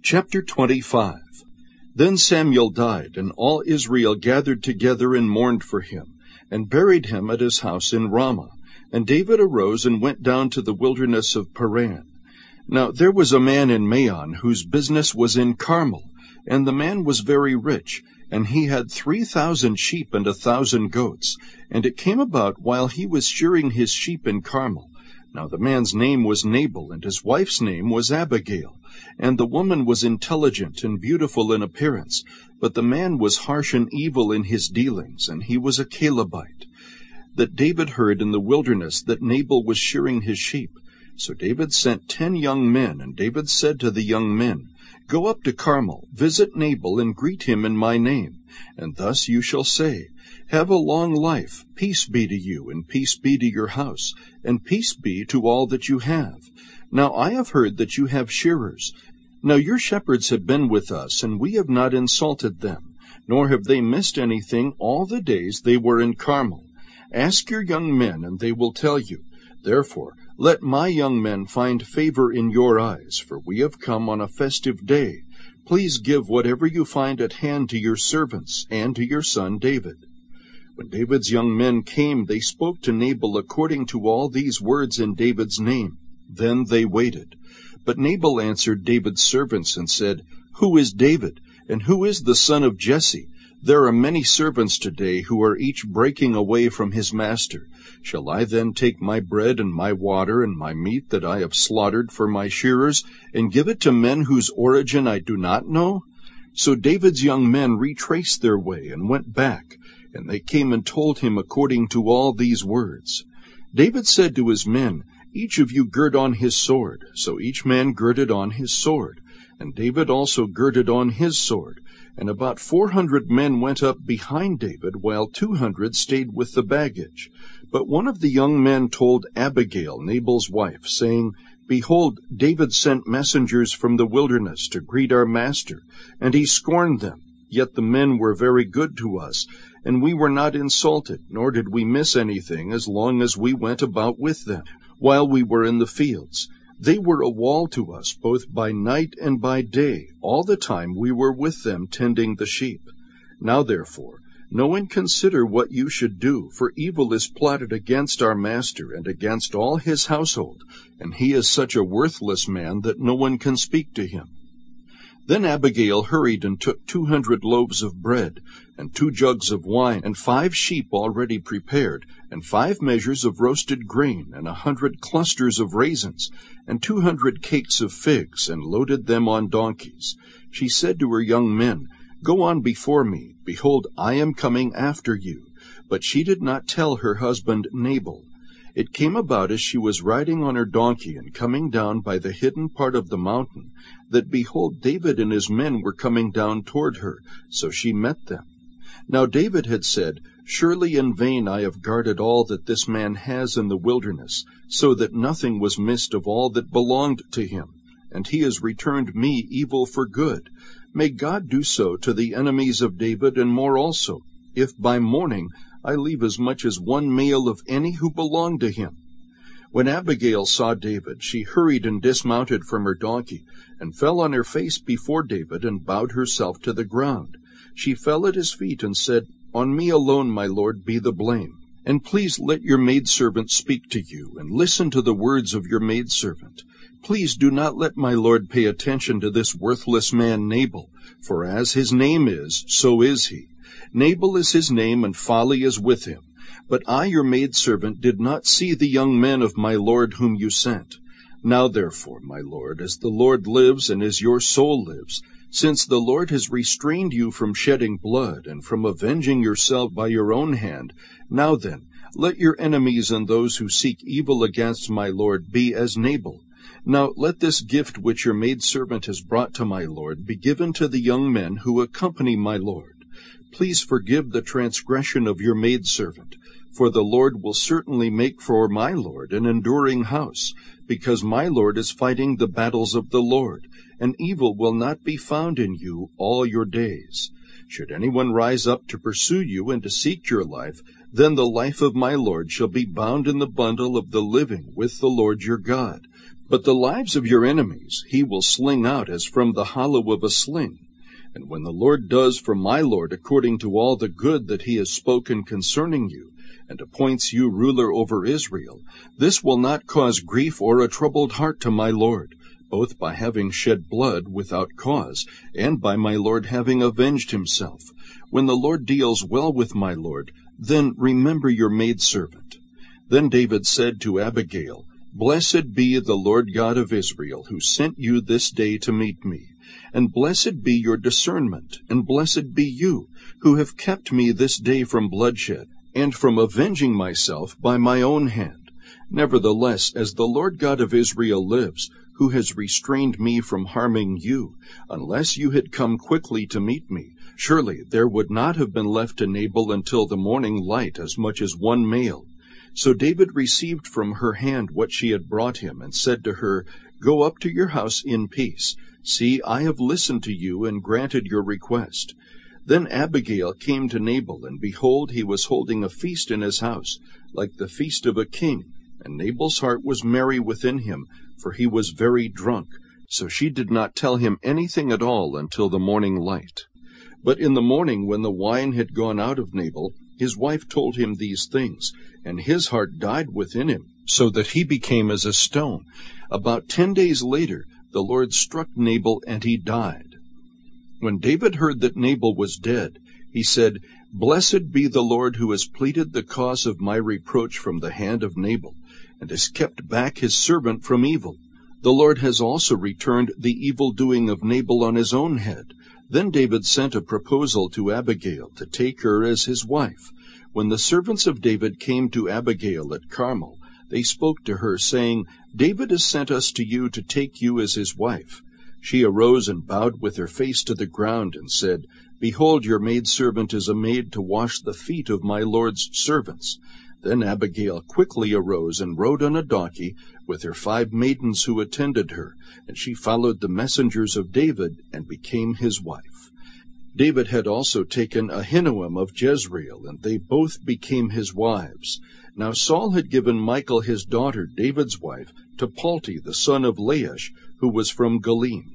Chapter 25. Then Samuel died, and all Israel gathered together and mourned for him, and buried him at his house in Ramah. And David arose and went down to the wilderness of Paran. Now there was a man in Maon whose business was in Carmel, and the man was very rich, and he had 3,000 sheep and 1,000 goats. And it came about, while he was shearing his sheep in Carmel, now the man's name was Nabal, and his wife's name was Abigail. And the woman was intelligent and beautiful in appearance, but the man was harsh and evil in his dealings, and he was a Calebite. That David heard in the wilderness that Nabal was shearing his sheep. So David sent 10 young men, and David said to the young men, Go up to Carmel, visit Nabal, and greet him in my name. And thus you shall say, Have a long life, peace be to you, and peace be to your house, and peace be to all that you have. Now I have heard that you have shearers. Now your shepherds have been with us, and we have not insulted them, nor have they missed anything all the days they were in Carmel. Ask your young men, and they will tell you. Therefore, let my young men find favor in your eyes, for we have come on a festive day. Please give whatever you find at hand to your servants and to your son David. When David's young men came, they spoke to Nabal according to all these words in David's name. Then they waited. But Nabal answered David's servants and said, Who is David, and who is the son of Jesse? There are many servants today who are each breaking away from his master. Shall I then take my bread and my water and my meat that I have slaughtered for my shearers, and give it to men whose origin I do not know? So David's young men retraced their way and went back, and they came and told him according to all these words. David said to his men, Each of you gird on his sword. So each man girded on his sword. And David also girded on his sword. And about 400 men went up behind David, while 200 stayed with the baggage. But one of the young men told Abigail, Nabal's wife, saying, Behold, David sent messengers from the wilderness to greet our master, and he scorned them. Yet the men were very good to us, and we were not insulted, nor did we miss anything as long as we went about with them, while we were in the fields. They were a wall to us, both by night and by day, all the time we were with them tending the sheep. Now therefore, know and consider what you should do, for evil is plotted against our master and against all his household, and he is such a worthless man that no one can speak to him. Then Abigail hurried and took 200 loaves of bread, and 2 jugs of wine, and 5 sheep already prepared, and 5 measures of roasted grain, and 100 clusters of raisins, and 200 cakes of figs, and loaded them on donkeys. She said to her young men, Go on before me. Behold, I am coming after you. But she did not tell her husband Nabal. It came about as she was riding on her donkey and coming down by the hidden part of the mountain, that behold, David and his men were coming down toward her. So she met them. Now David had said, Surely in vain I have guarded all that this man has in the wilderness, so that nothing was missed of all that belonged to him. And he has returned me evil for good. May God do so to the enemies of David, and more also, if by morning I leave as much as 1 male of any who belong to him. When Abigail saw David, she hurried and dismounted from her donkey, and fell on her face before David, and bowed herself to the ground. She fell at his feet and said, On me alone, my lord, be the blame. And please let your maidservant speak to you, and listen to the words of your maidservant. Please do not let my lord pay attention to this worthless man Nabal, for as his name is, so is he. Nabal is his name, and folly is with him. But I, your maidservant, did not see the young men of my lord whom you sent. Now therefore, my lord, as the Lord lives, and as your soul lives, since the Lord has restrained you from shedding blood, and from avenging yourself by your own hand, now then, let your enemies and those who seek evil against my lord be as Nabal. Now let this gift which your maidservant has brought to my lord be given to the young men who accompany my lord. Please forgive the transgression of your maidservant, for the Lord will certainly make for my lord an enduring house, because my lord is fighting the battles of the Lord, and evil will not be found in you all your days. Should anyone rise up to pursue you and to seek your life, then the life of my lord shall be bound in the bundle of the living with the Lord your God. But the lives of your enemies he will sling out as from the hollow of a sling. And when the Lord does for my Lord according to all the good that he has spoken concerning you, and appoints you ruler over Israel, this will not cause grief or a troubled heart to my Lord, both by having shed blood without cause, and by my Lord having avenged himself. When the Lord deals well with my Lord, then remember your maidservant. Then David said to Abigail, Blessed be the Lord God of Israel, who sent you this day to meet me. And blessed be your discernment, and blessed be you, who have kept me this day from bloodshed, and from avenging myself by my own hand. Nevertheless, as the Lord God of Israel lives, who has restrained me from harming you, unless you had come quickly to meet me, surely there would not have been left to Nabal until the morning light as much as one male. So David received from her hand what she had brought him, and said to her, Go up to your house in peace. See, I have listened to you and granted your request. Then Abigail came to Nabal, and behold, he was holding a feast in his house, like the feast of a king. And Nabal's heart was merry within him, for he was very drunk. So she did not tell him anything at all until the morning light. But in the morning, when the wine had gone out of Nabal, his wife told him these things, and his heart died within him, so that he became as a stone. About 10 days later, the Lord struck Nabal, and he died. When David heard that Nabal was dead, he said, Blessed be the Lord who has pleaded the cause of my reproach from the hand of Nabal, and has kept back his servant from evil. The Lord has also returned the evil-doing of Nabal on his own head. Then David sent a proposal to Abigail to take her as his wife. When the servants of David came to Abigail at Carmel, they spoke to her, saying, David has sent us to you to take you as his wife. She arose and bowed with her face to the ground, and said, Behold, your maidservant is a maid to wash the feet of my lord's servants. Then Abigail quickly arose and rode on a donkey with her 5 maidens who attended her, and she followed the messengers of David and became his wife. David had also taken Ahinoam of Jezreel, and they both became his wives. Now Saul had given Michal his daughter, David's wife, to Palti the son of Laish, who was from Galim.